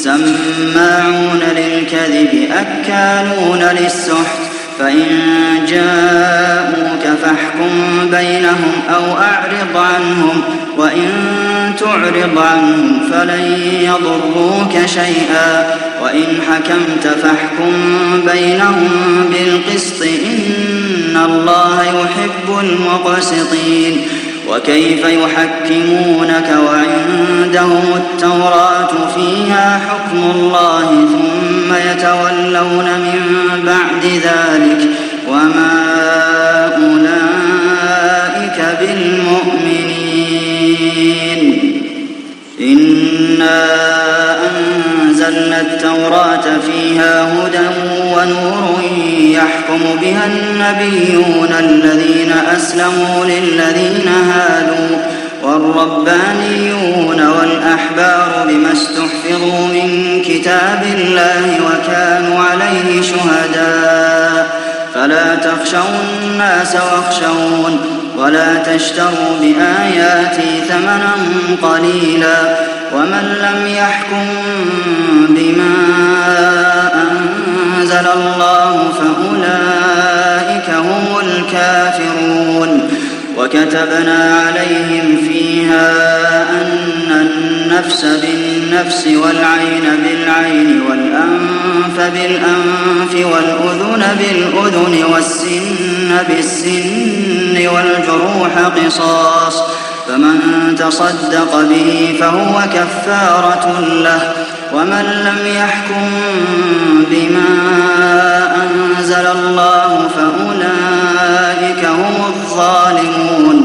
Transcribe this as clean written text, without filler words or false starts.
سماعون للكذب أكالون للسحت فإن جاءوك فاحكم بينهم أو أعرض عنهم وإن تعرض عنهم فلن يضروك شيئا وإن حكمت فاحكم بينهم بالقسط إن الله يحب المقسطين وكيف يحكمونك وعندهم التوراة فيها حكم الله ثم يتولون من بعد ذلك وما أولئك بالمؤمنين إنا أنزلنا التوراة فيها هدى ونور يحكم بها النبيون الذين أسلموا للذين هادوا والربانيون والأحبار بما استحفظوا من كتاب الله وكانوا عليه شهداء فلا تخشوا الناس واخشون ولا تشتروا بآياتي ثمنا قليلا ومن لم يحكم بما أنزل الله فأولئك هم الكافرون وكتبنا عليهم فيها أن النفس بالنفس والعين بالعين والأنف بالأنف والأذن بالأذن والسن بالسن والجروح قصاص فمن تصدق به فهو كفارة له ومن لم يحكم بما أنزل الله فأولئك هم الظالمون